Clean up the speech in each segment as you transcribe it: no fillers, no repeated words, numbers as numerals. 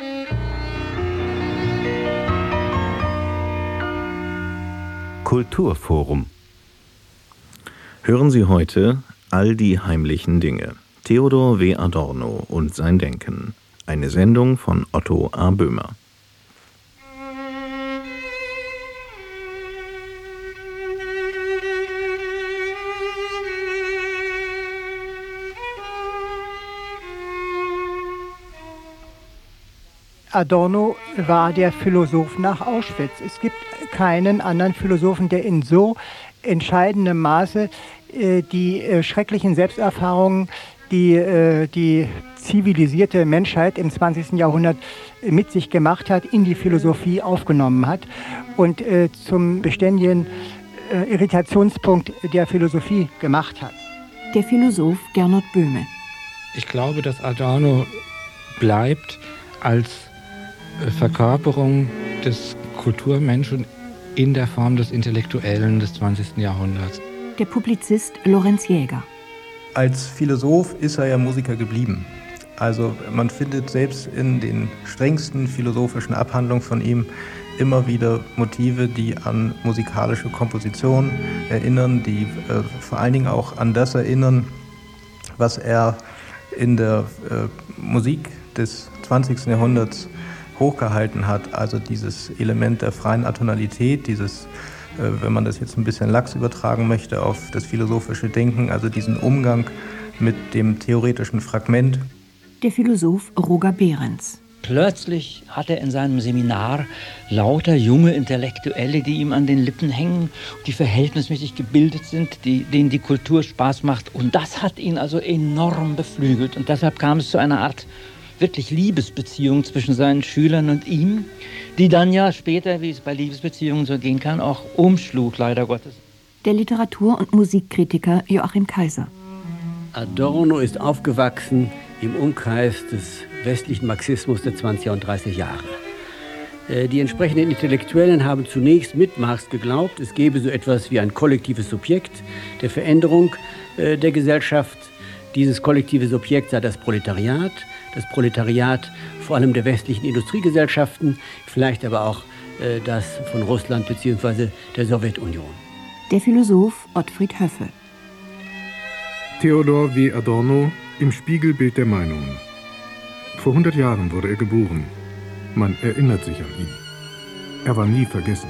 Kulturforum. Hören Sie heute All die heimlichen Dinge. Theodor W. Adorno und sein Denken. Eine Sendung von Otto A. Böhmer. Adorno war der Philosoph nach Auschwitz. Es gibt keinen anderen Philosophen, der in so entscheidendem Maße die schrecklichen Selbsterfahrungen, die zivilisierte Menschheit im 20. Jahrhundert mit sich gemacht hat, in die Philosophie aufgenommen hat und zum beständigen Irritationspunkt der Philosophie gemacht hat. Der Philosoph Gernot Böhme. Ich glaube, dass Adorno bleibt als Verkörperung des Kulturmenschen in der Form des Intellektuellen des 20. Jahrhunderts. Der Publizist Lorenz Jäger. Als Philosoph ist er ja Musiker geblieben. Also man findet selbst in den strengsten philosophischen Abhandlungen von ihm immer wieder Motive, die an musikalische Komposition erinnern, die vor allen Dingen auch an das erinnern, was er in der Musik des 20. Jahrhunderts hochgehalten hat, also dieses Element der freien Atonalität, dieses, wenn man das jetzt ein bisschen lax übertragen möchte, auf das philosophische Denken, also diesen Umgang mit dem theoretischen Fragment. Der Philosoph Roger Behrens. Plötzlich hat er in seinem Seminar lauter junge Intellektuelle, die ihm an den Lippen hängen, die verhältnismäßig gebildet sind, denen die Kultur Spaß macht. Und das hat ihn also enorm beflügelt. Und deshalb kam es zu einer Art wirklich Liebesbeziehung zwischen seinen Schülern und ihm, die dann ja später, wie es bei Liebesbeziehungen so gehen kann, auch umschlug, leider Gottes. Der Literatur- und Musikkritiker Joachim Kaiser. Adorno ist aufgewachsen im Umkreis des westlichen Marxismus der 20er und 30er Jahre. Die entsprechenden Intellektuellen haben zunächst mit Marx geglaubt, es gebe so etwas wie ein kollektives Subjekt der Veränderung der Gesellschaft. Dieses kollektive Subjekt sei das Proletariat vor allem der westlichen Industriegesellschaften, vielleicht aber auch das von Russland bzw. der Sowjetunion. Der Philosoph Ottfried Höffe. Theodor W. Adorno im Spiegelbild der Meinungen. Vor 100 Jahren wurde er geboren. Man erinnert sich an ihn. Er war nie vergessen.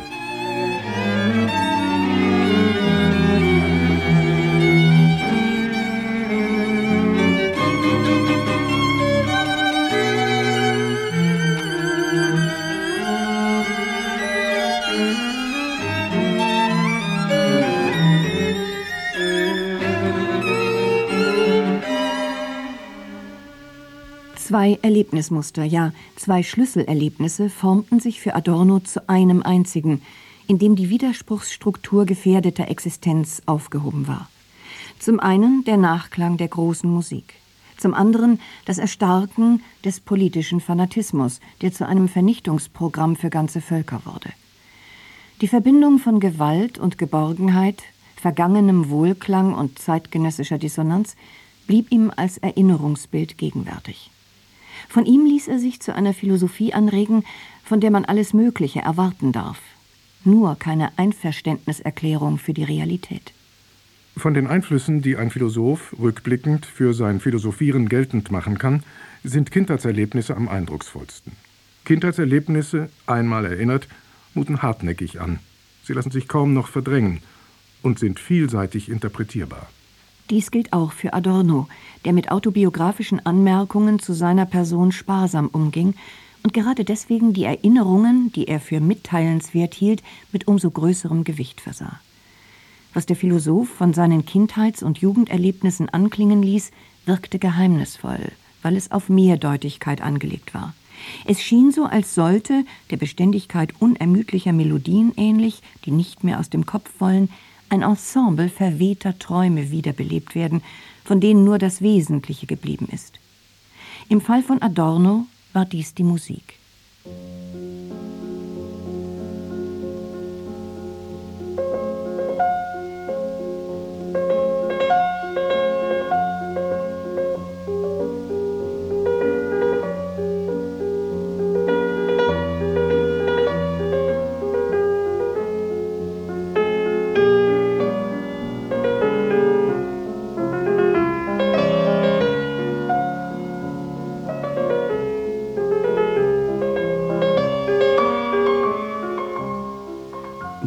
Zwei Erlebnismuster, ja, zwei Schlüsselerlebnisse formten sich für Adorno zu einem einzigen, in dem die Widerspruchsstruktur gefährdeter Existenz aufgehoben war. Zum einen der Nachklang der großen Musik, zum anderen das Erstarken des politischen Fanatismus, der zu einem Vernichtungsprogramm für ganze Völker wurde. Die Verbindung von Gewalt und Geborgenheit, vergangenem Wohlklang und zeitgenössischer Dissonanz blieb ihm als Erinnerungsbild gegenwärtig. Von ihm ließ er sich zu einer Philosophie anregen, von der man alles Mögliche erwarten darf. Nur keine Einverständniserklärung für die Realität. Von den Einflüssen, die ein Philosoph rückblickend für sein Philosophieren geltend machen kann, sind Kindheitserlebnisse am eindrucksvollsten. Kindheitserlebnisse, einmal erinnert, muten hartnäckig an. Sie lassen sich kaum noch verdrängen und sind vielseitig interpretierbar. Dies gilt auch für Adorno, der mit autobiografischen Anmerkungen zu seiner Person sparsam umging und gerade deswegen die Erinnerungen, die er für mitteilenswert hielt, mit umso größerem Gewicht versah. Was der Philosoph von seinen Kindheits- und Jugenderlebnissen anklingen ließ, wirkte geheimnisvoll, weil es auf Mehrdeutigkeit angelegt war. Es schien so, als sollte, der Beständigkeit unermüdlicher Melodien ähnlich, die nicht mehr aus dem Kopf wollen, ein Ensemble verwehter Träume wiederbelebt werden, von denen nur das Wesentliche geblieben ist. Im Fall von Adorno war dies die Musik.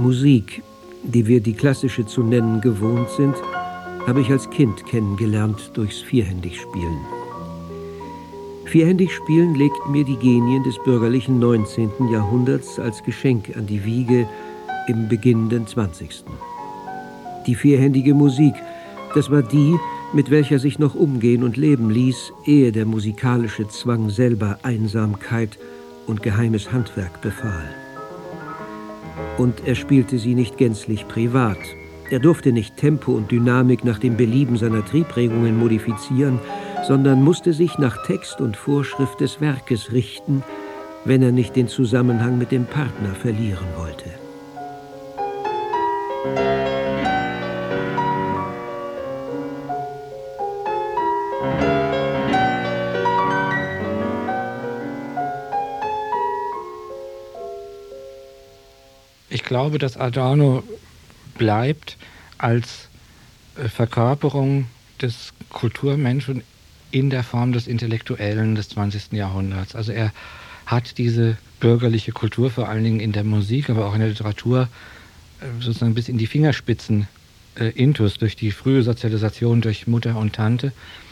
Musik, die wir die klassische zu nennen gewohnt sind, habe ich als Kind kennengelernt durchs Vierhändigspielen. Vierhändigspielen legten mir die Genien des bürgerlichen 19. Jahrhunderts als Geschenk an die Wiege im beginnenden 20. Die vierhändige Musik, das war die, mit welcher sich noch umgehen und leben ließ, ehe der musikalische Zwang selber Einsamkeit und geheimes Handwerk befahl. Und er spielte sie nicht gänzlich privat. Er durfte nicht Tempo und Dynamik nach dem Belieben seiner Triebregungen modifizieren, sondern musste sich nach Text und Vorschrift des Werkes richten, wenn er nicht den Zusammenhang mit dem Partner verlieren wollte. Ich glaube, dass Adorno bleibt als Verkörperung des Kulturmenschen in der Form des Intellektuellen des 20. Jahrhunderts. Also er hat diese bürgerliche Kultur, vor allen Dingen in der Musik, aber auch in der Literatur, sozusagen bis in die Fingerspitzen intus, durch die frühe Sozialisation, durch Mutter und Tante.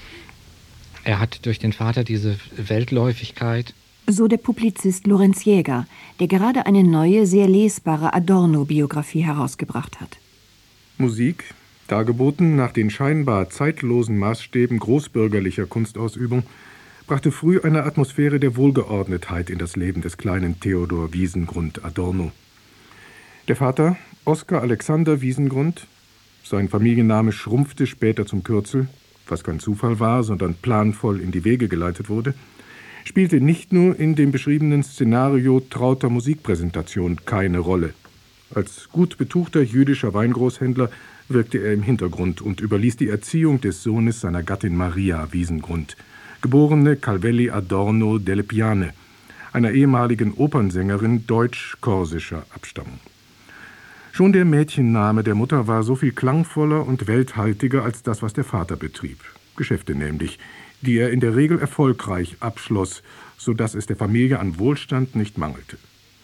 Er hat durch den Vater diese Weltläufigkeit. So der Publizist Lorenz Jäger, der gerade eine neue, sehr lesbare Adorno-Biografie herausgebracht hat. Musik, dargeboten nach den scheinbar zeitlosen Maßstäben großbürgerlicher Kunstausübung, brachte früh eine Atmosphäre der Wohlgeordnetheit in das Leben des kleinen Theodor Wiesengrund Adorno. Der Vater, Oskar Alexander Wiesengrund, sein Familienname schrumpfte später zum Kürzel, was kein Zufall war, sondern planvoll in die Wege geleitet wurde, spielte nicht nur in dem beschriebenen Szenario trauter Musikpräsentation keine Rolle. Als gut betuchter jüdischer Weingroßhändler wirkte er im Hintergrund und überließ die Erziehung des Sohnes seiner Gattin Maria Wiesengrund, geborene Calvelli Adorno delle Piane, einer ehemaligen Opernsängerin deutsch-korsischer Abstammung. Schon der Mädchenname der Mutter war so viel klangvoller und welthaltiger als das, was der Vater betrieb. Geschäfte nämlich, die er in der Regel erfolgreich abschloss, sodass es der Familie an Wohlstand nicht mangelte.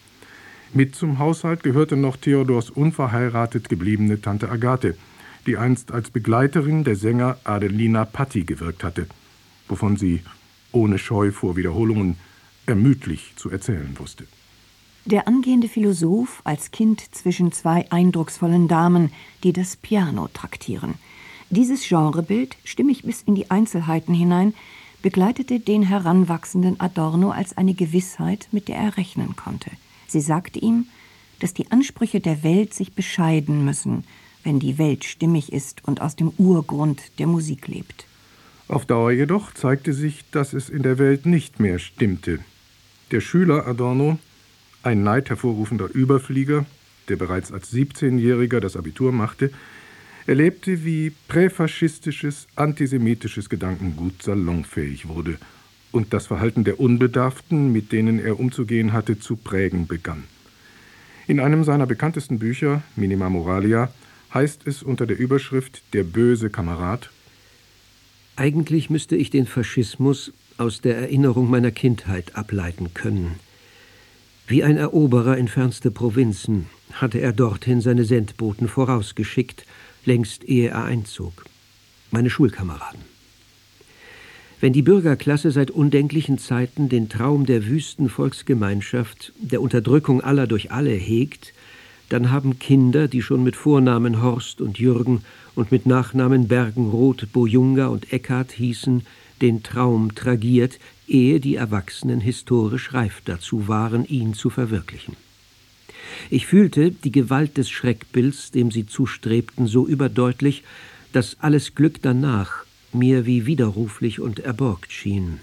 Mit zum Haushalt gehörte noch Theodors unverheiratet gebliebene Tante Agathe, die einst als Begleiterin der Sänger Adelina Patti gewirkt hatte, wovon sie, ohne Scheu vor Wiederholungen, ermüdlich zu erzählen wusste. Der angehende Philosoph als Kind zwischen zwei eindrucksvollen Damen, die das Piano traktieren. Dieses Genrebild, stimmig bis in die Einzelheiten hinein, begleitete den heranwachsenden Adorno als eine Gewissheit, mit der er rechnen konnte. Sie sagte ihm, dass die Ansprüche der Welt sich bescheiden müssen, wenn die Welt stimmig ist und aus dem Urgrund der Musik lebt. Auf Dauer jedoch zeigte sich, dass es in der Welt nicht mehr stimmte. Der Schüler Adorno, ein Neid hervorrufender Überflieger, der bereits als 17-Jähriger das Abitur machte, erlebte, wie präfaschistisches, antisemitisches Gedankengut salonfähig wurde und das Verhalten der Unbedarften, mit denen er umzugehen hatte, zu prägen begann. In einem seiner bekanntesten Bücher, Minima Moralia, heißt es unter der Überschrift »Der böse Kamerad«: Eigentlich müsste ich den Faschismus aus der Erinnerung meiner Kindheit ableiten können. Wie ein Eroberer in fernste Provinzen hatte er dorthin seine Sendboten vorausgeschickt, längst ehe er einzog. Meine Schulkameraden. Wenn die Bürgerklasse seit undenklichen Zeiten den Traum der wüsten Volksgemeinschaft, der Unterdrückung aller durch alle hegt, dann haben Kinder, die schon mit Vornamen Horst und Jürgen und mit Nachnamen Bergenroth, Bojunga und Eckart hießen, den Traum tragiert, ehe die Erwachsenen historisch reif dazu waren, ihn zu verwirklichen. Ich fühlte die Gewalt des Schreckbilds, dem sie zustrebten, so überdeutlich, dass alles Glück danach mir wie widerruflich und erborgt schien.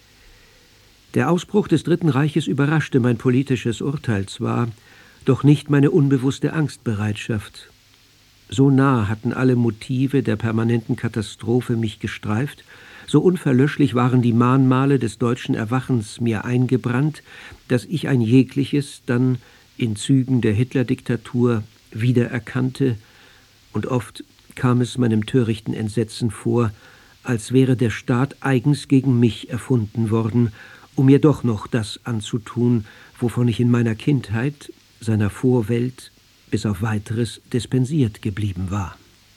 Der Ausbruch des Dritten Reiches überraschte mein politisches Urteil zwar, doch nicht meine unbewusste Angstbereitschaft. So nah hatten alle Motive der permanenten Katastrophe mich gestreift, so unverlöschlich waren die Mahnmale des deutschen Erwachens mir eingebrannt, dass ich ein jegliches dann in Zügen der Hitler-Diktatur wiedererkannte, und oft kam es meinem törichten Entsetzen vor, als wäre der Staat eigens gegen mich erfunden worden, um mir doch noch das anzutun, wovon ich in meiner Kindheit, seiner Vorwelt, bis auf Weiteres dispensiert geblieben war.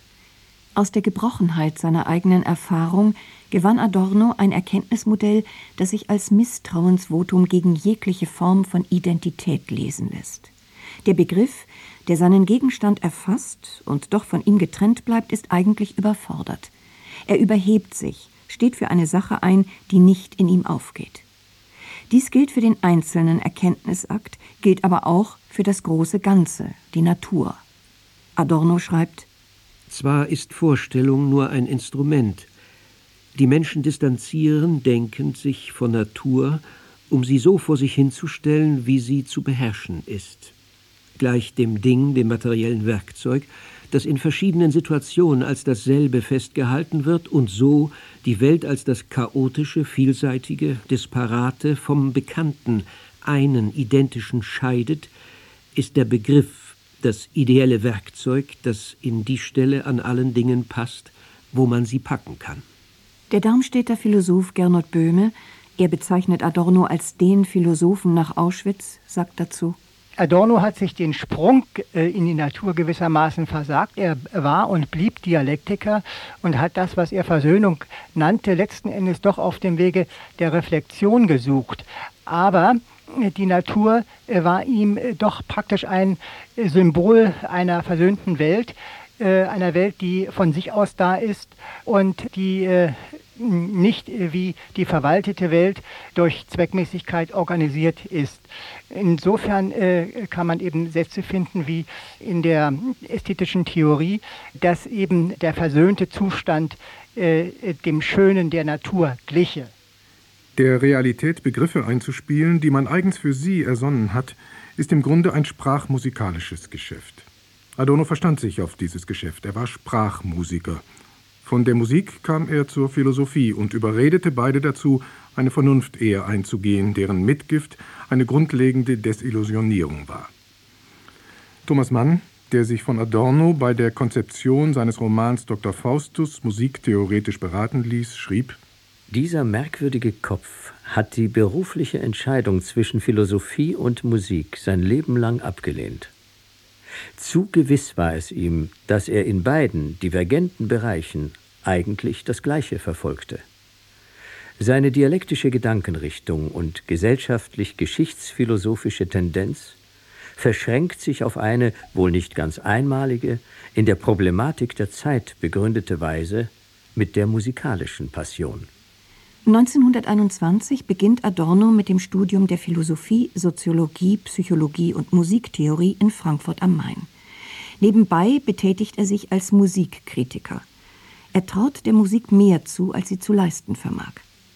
Aus der Gebrochenheit seiner eigenen Erfahrung gewann Adorno ein Erkenntnismodell, das sich als Misstrauensvotum gegen jegliche Form von Identität lesen lässt. Der Begriff, der seinen Gegenstand erfasst und doch von ihm getrennt bleibt, ist eigentlich überfordert. Er überhebt sich, steht für eine Sache ein, die nicht in ihm aufgeht. Dies gilt für den einzelnen Erkenntnisakt, gilt aber auch für das große Ganze, die Natur. Adorno schreibt: Zwar ist Vorstellung nur ein Instrument. Die Menschen distanzieren denkend sich von Natur, um sie so vor sich hinzustellen, wie sie zu beherrschen ist. Gleich dem Ding, dem materiellen Werkzeug, das in verschiedenen Situationen als dasselbe festgehalten wird und so die Welt als das chaotische, vielseitige, disparate vom Bekannten, einen identischen scheidet, ist der Begriff das ideelle Werkzeug, das in die Stelle an allen Dingen passt, wo man sie packen kann. Der Darmstädter Philosoph Gernot Böhme, er bezeichnet Adorno als den Philosophen nach Auschwitz, sagt dazu: Adorno hat sich den Sprung in die Natur gewissermaßen versagt. Er war und blieb Dialektiker und hat das, was er Versöhnung nannte, letzten Endes doch auf dem Wege der Reflexion gesucht. Aber die Natur war ihm doch praktisch ein Symbol einer versöhnten Welt, einer Welt, die von sich aus da ist und die nicht wie die verwaltete Welt durch Zweckmäßigkeit organisiert ist. Insofern kann man eben Sätze finden wie in der ästhetischen Theorie, dass eben der versöhnte Zustand dem Schönen der Natur gliche. Der Realität Begriffe einzuspielen, die man eigens für sie ersonnen hat, ist im Grunde ein sprachmusikalisches Geschäft. Adorno verstand sich auf dieses Geschäft. Er war Sprachmusiker. Von der Musik kam er zur Philosophie und überredete beide dazu, eine Vernunftehe einzugehen, deren Mitgift eine grundlegende Desillusionierung war. Thomas Mann, der sich von Adorno bei der Konzeption seines Romans Dr. Faustus musiktheoretisch beraten ließ, schrieb: Dieser merkwürdige Kopf hat die berufliche Entscheidung zwischen Philosophie und Musik sein Leben lang abgelehnt. Zu gewiss war es ihm, dass er in beiden divergenten Bereichen eigentlich das Gleiche verfolgte. Seine dialektische Gedankenrichtung und gesellschaftlich-geschichtsphilosophische Tendenz verschränkt sich auf eine, wohl nicht ganz einmalige, in der Problematik der Zeit begründete Weise mit der musikalischen Passion. 1921 beginnt Adorno mit dem Studium der Philosophie, Soziologie, Psychologie und Musiktheorie in Frankfurt am Main. Nebenbei betätigt er sich als Musikkritiker. Er traut der Musik mehr zu, als sie zu leisten vermag.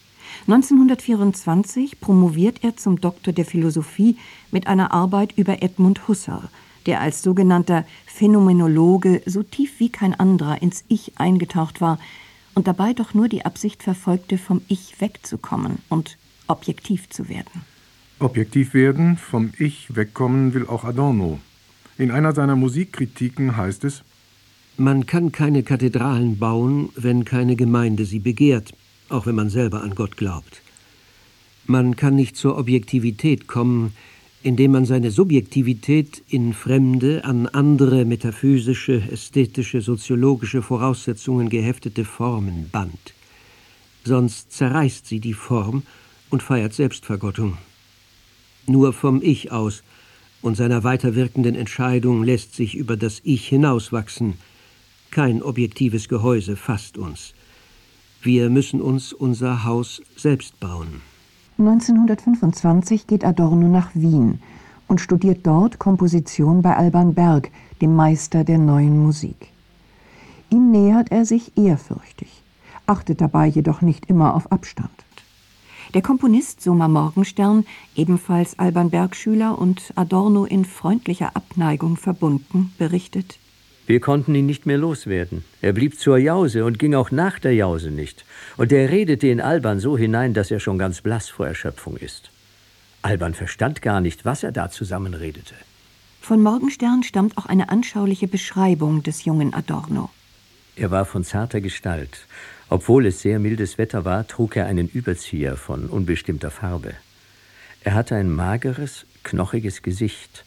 1924 promoviert er zum Doktor der Philosophie mit einer Arbeit über Edmund Husserl, der als sogenannter Phänomenologe so tief wie kein anderer ins Ich eingetaucht war und dabei doch nur die Absicht verfolgte, vom Ich wegzukommen und objektiv zu werden. Objektiv werden, vom Ich wegkommen will auch Adorno. In einer seiner Musikkritiken heißt es: Man kann keine Kathedralen bauen, wenn keine Gemeinde sie begehrt, auch wenn man selber an Gott glaubt. Man kann nicht zur Objektivität kommen, indem man seine Subjektivität in fremde, an andere metaphysische, ästhetische, soziologische Voraussetzungen geheftete Formen bannt. Sonst zerreißt sie die Form und feiert Selbstvergottung. Nur vom Ich aus und seiner weiterwirkenden Entscheidung lässt sich über das Ich hinauswachsen. Kein objektives Gehäuse fasst uns. Wir müssen uns unser Haus selbst bauen. 1925 geht Adorno nach Wien und studiert dort Komposition bei Alban Berg, dem Meister der neuen Musik. Ihm nähert er sich ehrfürchtig, achtet dabei jedoch nicht immer auf Abstand. Der Komponist Soma Morgenstern, ebenfalls Alban Berg-Schüler und Adorno in freundlicher Abneigung verbunden, berichtet: Wir konnten ihn nicht mehr loswerden. Er blieb zur Jause und ging auch nach der Jause nicht. Und er redete in Alban so hinein, dass er schon ganz blass vor Erschöpfung ist. Alban verstand gar nicht, was er da zusammenredete. Von Morgenstern stammt auch eine anschauliche Beschreibung des jungen Adorno. Er war von zarter Gestalt. Obwohl es sehr mildes Wetter war, trug er einen Überzieher von unbestimmter Farbe. Er hatte ein mageres, knochiges Gesicht,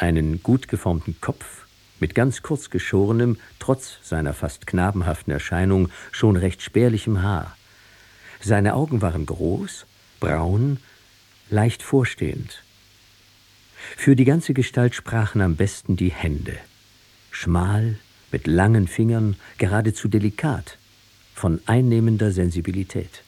einen gut geformten Kopf mit ganz kurz geschorenem, trotz seiner fast knabenhaften Erscheinung, schon recht spärlichem Haar. Seine Augen waren groß, braun, leicht vorstehend. Für die ganze Gestalt sprachen am besten die Hände. Schmal, mit langen Fingern, geradezu delikat, von einnehmender Sensibilität.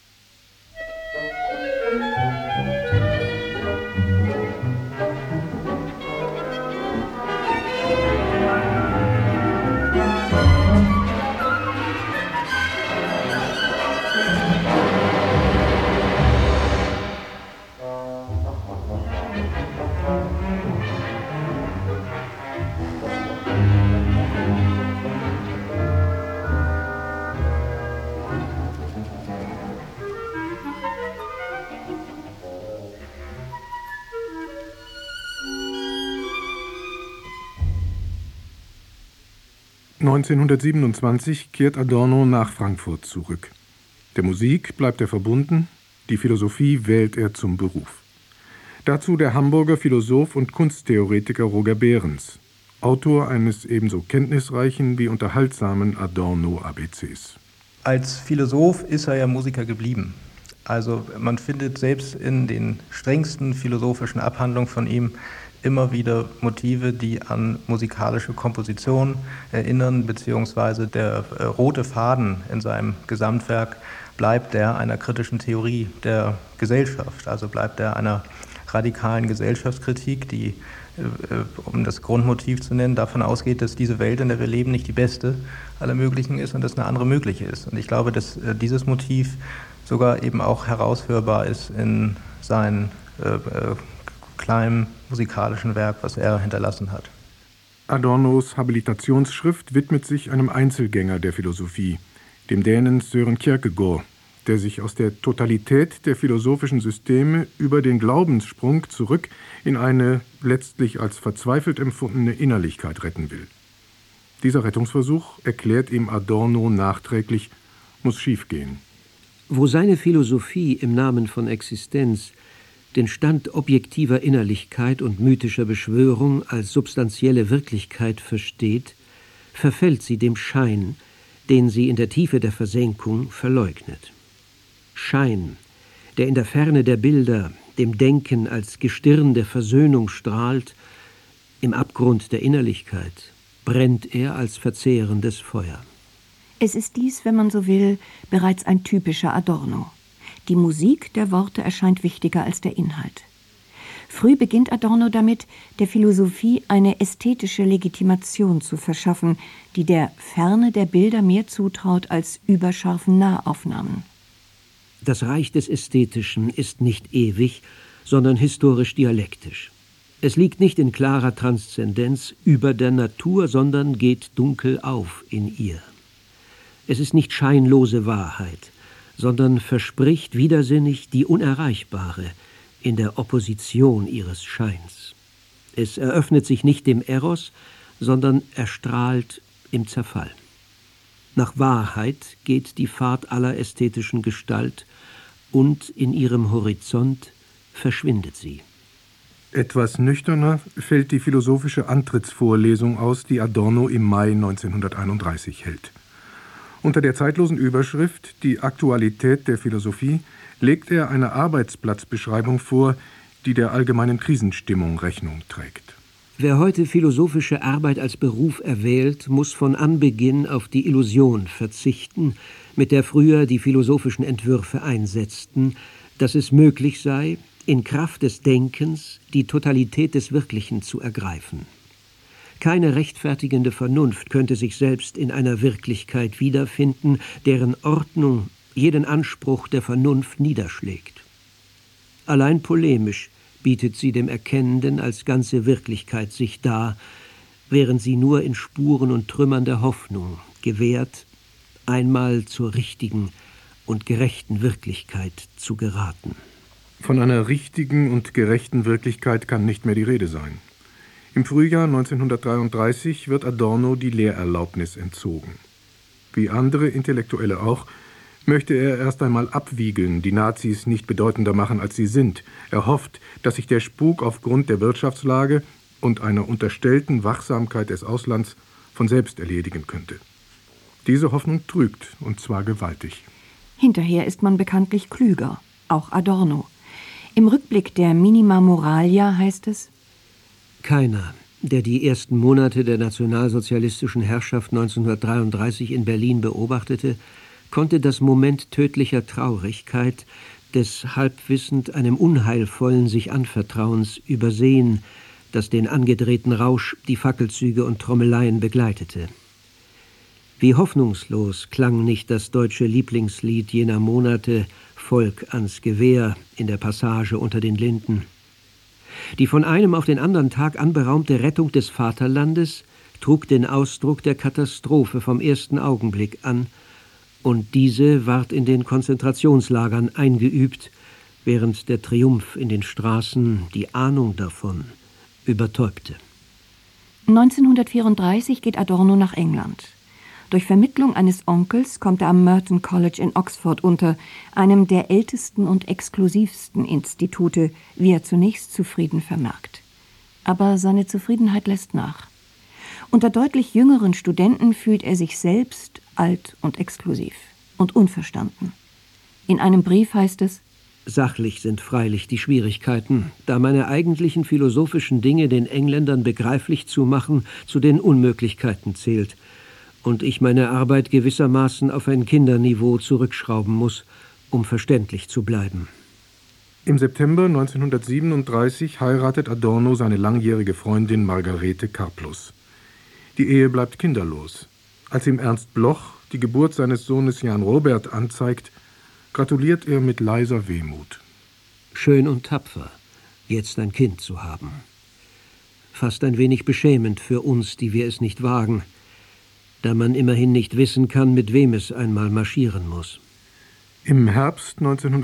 (1927) kehrt Adorno nach Frankfurt zurück. Der Musik bleibt er verbunden, die Philosophie wählt er zum Beruf. Dazu der Hamburger Philosoph und Kunsttheoretiker Roger Behrens, Autor eines ebenso kenntnisreichen wie unterhaltsamen Adorno-ABCs. Als Philosoph ist er ja Musiker geblieben. Also man findet selbst in den strengsten philosophischen Abhandlungen von ihm immer wieder Motive, die an musikalische Komposition erinnern, beziehungsweise der rote Faden in seinem Gesamtwerk bleibt der einer kritischen Theorie der Gesellschaft, also bleibt der einer radikalen Gesellschaftskritik, die, um das Grundmotiv zu nennen, davon ausgeht, dass diese Welt, in der wir leben, nicht die beste aller möglichen ist und dass eine andere möglich ist. Und ich glaube, dass dieses Motiv sogar eben auch heraushörbar ist in seinen kleinen musikalischen Werk, was er hinterlassen hat. Adornos Habilitationsschrift widmet sich einem Einzelgänger der Philosophie, dem Dänen Søren Kierkegaard, der sich aus der Totalität der philosophischen Systeme über den Glaubenssprung zurück in eine letztlich als verzweifelt empfundene Innerlichkeit retten will. Dieser Rettungsversuch, erklärt ihm Adorno nachträglich, muss schiefgehen. Wo seine Philosophie im Namen von Existenz den Stand objektiver Innerlichkeit und mythischer Beschwörung als substanzielle Wirklichkeit versteht, verfällt sie dem Schein, den sie in der Tiefe der Versenkung verleugnet. Schein, der in der Ferne der Bilder, dem Denken als Gestirn der Versöhnung strahlt, im Abgrund der Innerlichkeit brennt er als verzehrendes Feuer. Es ist dies, wenn man so will, bereits ein typischer Adorno. Die Musik der Worte erscheint wichtiger als der Inhalt. Früh beginnt Adorno damit, der Philosophie eine ästhetische Legitimation zu verschaffen, die der Ferne der Bilder mehr zutraut als überscharfen Nahaufnahmen. Das Reich des Ästhetischen ist nicht ewig, sondern historisch dialektisch. Es liegt nicht in klarer Transzendenz über der Natur, sondern geht dunkel auf in ihr. Es ist nicht scheinlose Wahrheit, sondern verspricht widersinnig die Unerreichbare in der Opposition ihres Scheins. Es eröffnet sich nicht dem Eros, sondern erstrahlt im Zerfall. Nach Wahrheit geht die Fahrt aller ästhetischen Gestalt und in ihrem Horizont verschwindet sie. Etwas nüchterner fällt die philosophische Antrittsvorlesung aus, die Adorno im Mai 1931 hält. Unter der zeitlosen Überschrift »Die Aktualität der Philosophie« legt er eine Arbeitsplatzbeschreibung vor, die der allgemeinen Krisenstimmung Rechnung trägt. Wer heute philosophische Arbeit als Beruf erwählt, muss von Anbeginn auf die Illusion verzichten, mit der früher die philosophischen Entwürfe einsetzten, dass es möglich sei, in Kraft des Denkens die Totalität des Wirklichen zu ergreifen. Keine rechtfertigende Vernunft könnte sich selbst in einer Wirklichkeit wiederfinden, deren Ordnung jeden Anspruch der Vernunft niederschlägt. Allein polemisch bietet sie dem Erkennenden als ganze Wirklichkeit sich dar, während sie nur in Spuren und Trümmern der Hoffnung gewährt, einmal zur richtigen und gerechten Wirklichkeit zu geraten. Von einer richtigen und gerechten Wirklichkeit kann nicht mehr die Rede sein. Im Frühjahr 1933 wird Adorno die Lehrerlaubnis entzogen. Wie andere Intellektuelle auch, möchte er erst einmal abwiegeln, die Nazis nicht bedeutender machen, als sie sind. Er hofft, dass sich der Spuk aufgrund der Wirtschaftslage und einer unterstellten Wachsamkeit des Auslands von selbst erledigen könnte. Diese Hoffnung trügt, und zwar gewaltig. Hinterher ist man bekanntlich klüger, auch Adorno. Im Rückblick der Minima Moralia heißt es: Keiner, der die ersten Monate der nationalsozialistischen Herrschaft 1933 in Berlin beobachtete, konnte das Moment tödlicher Traurigkeit, des halbwissend einem unheilvollen sich Anvertrauens übersehen, das den angedrehten Rausch, die Fackelzüge und Trommeleien begleitete. Wie hoffnungslos klang nicht das deutsche Lieblingslied jener Monate »Volk ans Gewehr« in der Passage unter den Linden. Die von einem auf den anderen Tag anberaumte Rettung des Vaterlandes trug den Ausdruck der Katastrophe vom ersten Augenblick an, und diese ward in den Konzentrationslagern eingeübt, während der Triumph in den Straßen die Ahnung davon übertäubte. 1934 geht Adorno nach England. Durch Vermittlung eines Onkels kommt er am Merton College in Oxford unter, einem der ältesten und exklusivsten Institute, wie er zunächst zufrieden vermerkt. Aber seine Zufriedenheit lässt nach. Unter deutlich jüngeren Studenten fühlt er sich selbst alt und exklusiv und unverstanden. In einem Brief heißt es: Sachlich sind freilich die Schwierigkeiten, da meine eigentlichen philosophischen Dinge den Engländern begreiflich zu machen zu den Unmöglichkeiten zählt und ich meine Arbeit gewissermaßen auf ein Kinderniveau zurückschrauben muss, um verständlich zu bleiben. Im September 1937 heiratet Adorno seine langjährige Freundin Margarete Karplus. Die Ehe bleibt kinderlos. Als ihm Ernst Bloch die Geburt seines Sohnes Jan Robert anzeigt, gratuliert er mit leiser Wehmut. Schön und tapfer, jetzt ein Kind zu haben. Fast ein wenig beschämend für uns, die wir es nicht wagen, da man immerhin nicht wissen kann, mit wem es einmal marschieren muss. Im Herbst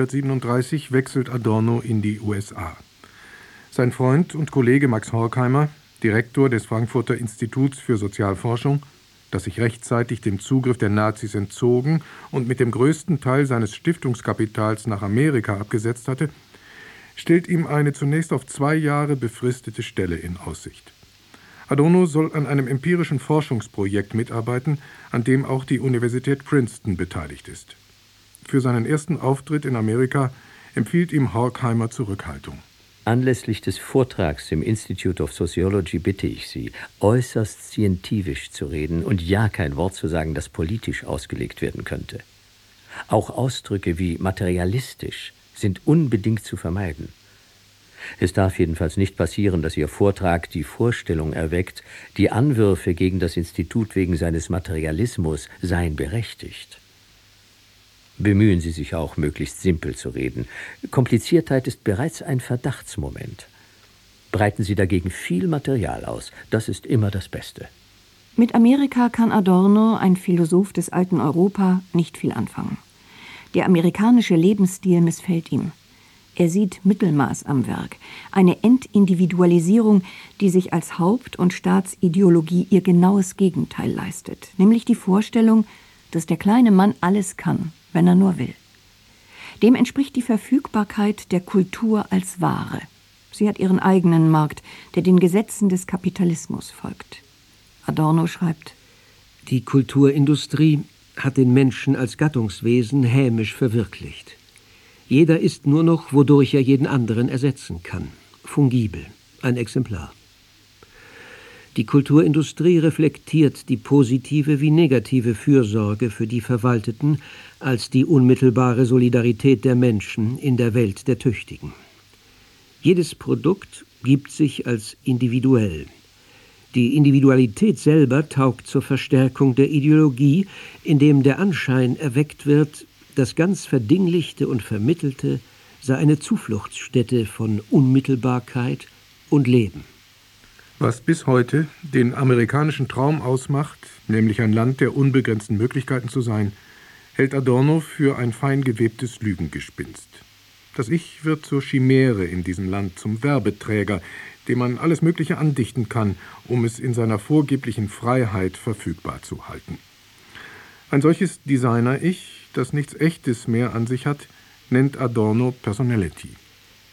1937 wechselt Adorno in die USA. Sein Freund und Kollege Max Horkheimer, Direktor des Frankfurter Instituts für Sozialforschung, das sich rechtzeitig dem Zugriff der Nazis entzogen und mit dem größten Teil seines Stiftungskapitals nach Amerika abgesetzt hatte, stellt ihm eine zunächst auf 2 Jahre befristete Stelle in Aussicht. Adorno soll an einem empirischen Forschungsprojekt mitarbeiten, an dem auch die Universität Princeton beteiligt ist. Für seinen ersten Auftritt in Amerika empfiehlt ihm Horkheimer Zurückhaltung. Anlässlich des Vortrags im Institute of Sociology bitte ich Sie, äußerst scientifisch zu reden und ja kein Wort zu sagen, das politisch ausgelegt werden könnte. Auch Ausdrücke wie materialistisch sind unbedingt zu vermeiden. Es darf jedenfalls nicht passieren, dass Ihr Vortrag die Vorstellung erweckt, die Anwürfe gegen das Institut wegen seines Materialismus seien berechtigt. Bemühen Sie sich auch, möglichst simpel zu reden. Kompliziertheit ist bereits ein Verdachtsmoment. Breiten Sie dagegen viel Material aus. Das ist immer das Beste. Mit Amerika kann Adorno, ein Philosoph des alten Europa, nicht viel anfangen. Der amerikanische Lebensstil missfällt ihm. Er sieht Mittelmaß am Werk, eine Entindividualisierung, die sich als Haupt- und Staatsideologie ihr genaues Gegenteil leistet, nämlich die Vorstellung, dass der kleine Mann alles kann, wenn er nur will. Dem entspricht die Verfügbarkeit der Kultur als Ware. Sie hat ihren eigenen Markt, der den Gesetzen des Kapitalismus folgt. Adorno schreibt: Die Kulturindustrie hat den Menschen als Gattungswesen hämisch verwirklicht. Jeder ist nur noch, wodurch er jeden anderen ersetzen kann. Fungibel, ein Exemplar. Die Kulturindustrie reflektiert die positive wie negative Fürsorge für die Verwalteten als die unmittelbare Solidarität der Menschen in der Welt der Tüchtigen. Jedes Produkt gibt sich als individuell. Die Individualität selber taugt zur Verstärkung der Ideologie, indem der Anschein erweckt wird, das ganz Verdinglichte und Vermittelte sei eine Zufluchtsstätte von Unmittelbarkeit und Leben. Was bis heute den amerikanischen Traum ausmacht, nämlich ein Land der unbegrenzten Möglichkeiten zu sein, hält Adorno für ein fein gewebtes Lügengespinst. Das Ich wird zur Chimäre in diesem Land, zum Werbeträger, dem man alles Mögliche andichten kann, um es in seiner vorgeblichen Freiheit verfügbar zu halten. Ein solches Designer-Ich, das nichts Echtes mehr an sich hat, nennt Adorno Personality.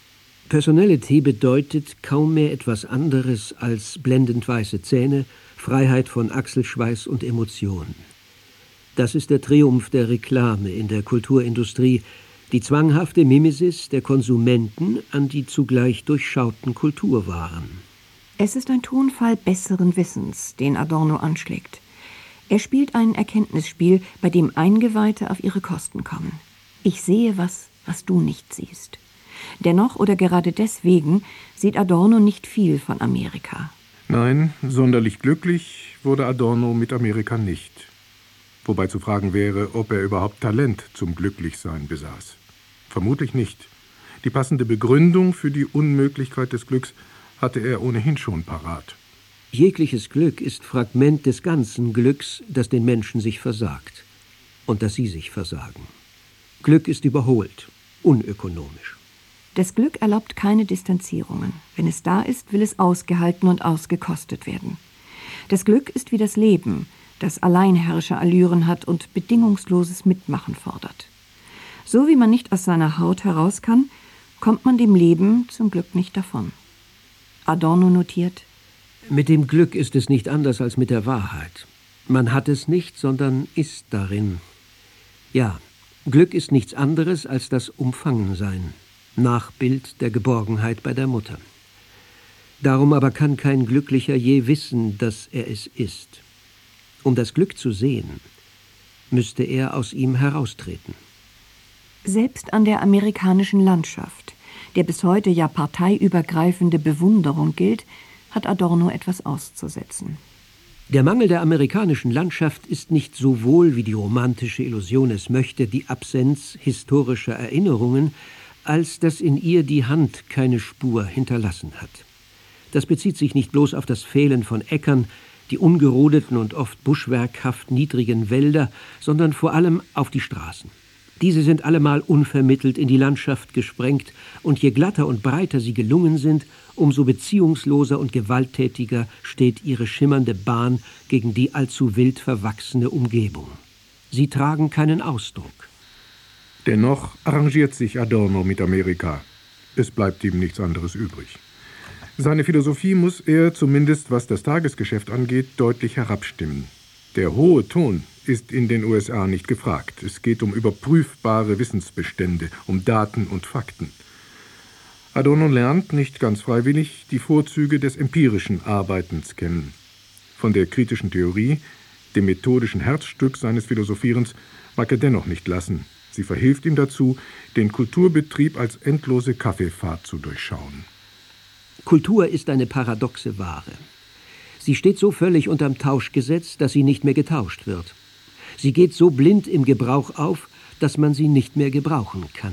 Personality bedeutet kaum mehr etwas anderes als blendend weiße Zähne, Freiheit von Achselschweiß und Emotionen. Das ist der Triumph der Reklame in der Kulturindustrie, die zwanghafte Mimesis der Konsumenten an die zugleich durchschauten Kulturwaren. Es ist ein Tonfall besseren Wissens, den Adorno anschlägt. Er spielt ein Erkenntnisspiel, bei dem Eingeweihte auf ihre Kosten kommen. Ich sehe was du nicht siehst. Dennoch oder gerade deswegen sieht Adorno nicht viel von Amerika. Nein, sonderlich glücklich wurde Adorno mit Amerika nicht. Wobei zu fragen wäre, ob er überhaupt Talent zum Glücklichsein besaß. Vermutlich nicht. Die passende Begründung für die Unmöglichkeit des Glücks hatte er ohnehin schon parat. Jegliches Glück ist Fragment des ganzen Glücks, das den Menschen sich versagt und das sie sich versagen. Glück ist überholt, unökonomisch. Das Glück erlaubt keine Distanzierungen. Wenn es da ist, will es ausgehalten und ausgekostet werden. Das Glück ist wie das Leben, das Alleinherrscherallüren hat und bedingungsloses Mitmachen fordert. So wie man nicht aus seiner Haut heraus kann, kommt man dem Leben zum Glück nicht davon. Adorno notiert: Mit dem Glück ist es nicht anders als mit der Wahrheit. Man hat es nicht, sondern ist darin. Ja, Glück ist nichts anderes als das Umfangensein, Nachbild der Geborgenheit bei der Mutter. Darum aber kann kein Glücklicher je wissen, dass er es ist. Um das Glück zu sehen, müsste er aus ihm heraustreten. Selbst an der amerikanischen Landschaft, der bis heute ja parteiübergreifende Bewunderung gilt, hat Adorno etwas auszusetzen. Der Mangel der amerikanischen Landschaft ist nicht sowohl, wie die romantische Illusion es möchte, die Absenz historischer Erinnerungen, als dass in ihr die Hand keine Spur hinterlassen hat. Das bezieht sich nicht bloß auf das Fehlen von Äckern, die ungerodeten und oft buschwerkhaft niedrigen Wälder, sondern vor allem auf die Straßen. Diese sind allemal unvermittelt in die Landschaft gesprengt, und je glatter und breiter sie gelungen sind, umso beziehungsloser und gewalttätiger steht ihre schimmernde Bahn gegen die allzu wild verwachsene Umgebung. Sie tragen keinen Ausdruck. Dennoch arrangiert sich Adorno mit Amerika. Es bleibt ihm nichts anderes übrig. Seine Philosophie muss er, zumindest was das Tagesgeschäft angeht, deutlich herabstimmen. Der hohe Ton ist in den USA nicht gefragt. Es geht um überprüfbare Wissensbestände, um Daten und Fakten. Adorno lernt, nicht ganz freiwillig, die Vorzüge des empirischen Arbeitens kennen. Von der kritischen Theorie, dem methodischen Herzstück seines Philosophierens, mag er dennoch nicht lassen. Sie verhilft ihm dazu, den Kulturbetrieb als endlose Kaffeefahrt zu durchschauen. Kultur ist eine paradoxe Ware. Sie steht so völlig unterm Tauschgesetz, dass sie nicht mehr getauscht wird. Sie geht so blind im Gebrauch auf, dass man sie nicht mehr gebrauchen kann.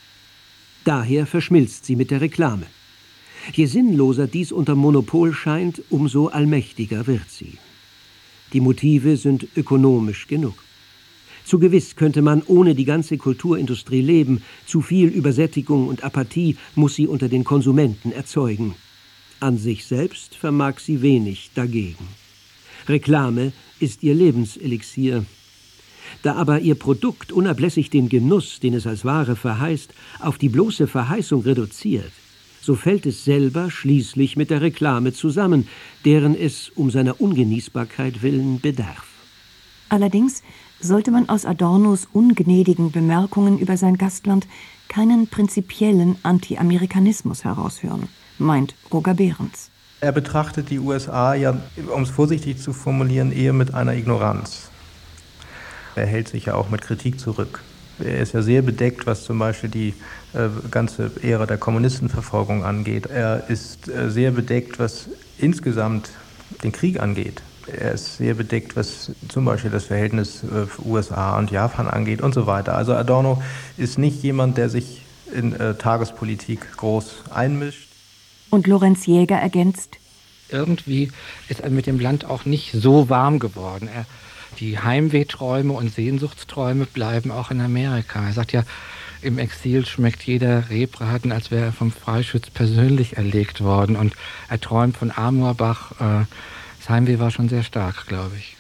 Daher verschmilzt sie mit der Reklame. Je sinnloser dies unter Monopol scheint, umso allmächtiger wird sie. Die Motive sind ökonomisch genug. Zu gewiss könnte man ohne die ganze Kulturindustrie leben. Zu viel Übersättigung und Apathie muss sie unter den Konsumenten erzeugen. An sich selbst vermag sie wenig dagegen. Reklame ist ihr Lebenselixier. Da aber ihr Produkt unablässig den Genuss, den es als Ware verheißt, auf die bloße Verheißung reduziert, so fällt es selber schließlich mit der Reklame zusammen, deren es um seiner Ungenießbarkeit willen bedarf. Allerdings sollte man aus Adornos ungnädigen Bemerkungen über sein Gastland keinen prinzipiellen Anti-Amerikanismus heraushören, meint Roger Behrens. Er betrachtet die USA ja, um es vorsichtig zu formulieren, eher mit einer Ignoranz. Er hält sich ja auch mit Kritik zurück. Er ist ja sehr bedeckt, was zum Beispiel die ganze Ära der Kommunistenverfolgung angeht. Er ist sehr bedeckt, was insgesamt den Krieg angeht. Er ist sehr bedeckt, was zum Beispiel das Verhältnis USA und Japan angeht und so weiter. Also Adorno ist nicht jemand, der sich in Tagespolitik groß einmischt. Und Lorenz Jäger ergänzt: Irgendwie ist er mit dem Land auch nicht so warm geworden. Die Heimwehträume und Sehnsuchtsträume bleiben auch in Amerika. Er sagt ja, im Exil schmeckt jeder Rehbraten, als wäre er vom Freischütz persönlich erlegt worden. Und er träumt von Amorbach. Das Heimweh war schon sehr stark, glaube ich.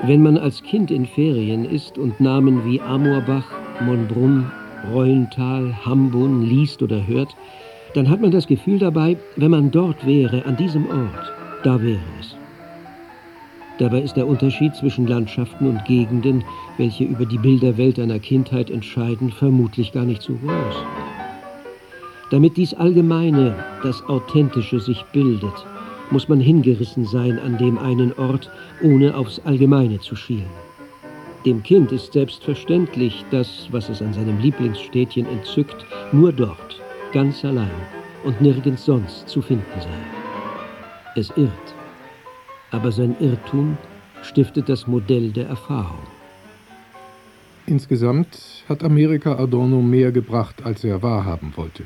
Wenn man als Kind in Ferien ist und Namen wie Amorbach, Monbrunn, Reuental, Hambun liest oder hört, dann hat man das Gefühl dabei, wenn man dort wäre, an diesem Ort, da wäre es. Dabei ist der Unterschied zwischen Landschaften und Gegenden, welche über die Bilderwelt einer Kindheit entscheiden, vermutlich gar nicht so groß. Damit dies Allgemeine, das Authentische sich bildet, muss man hingerissen sein an dem einen Ort, ohne aufs Allgemeine zu schielen. Dem Kind ist selbstverständlich, das, was es an seinem Lieblingsstädtchen entzückt, nur dort, ganz allein und nirgends sonst zu finden sei. Es irrt. Aber sein Irrtum stiftet das Modell der Erfahrung. Insgesamt hat Amerika Adorno mehr gebracht, als er wahrhaben wollte.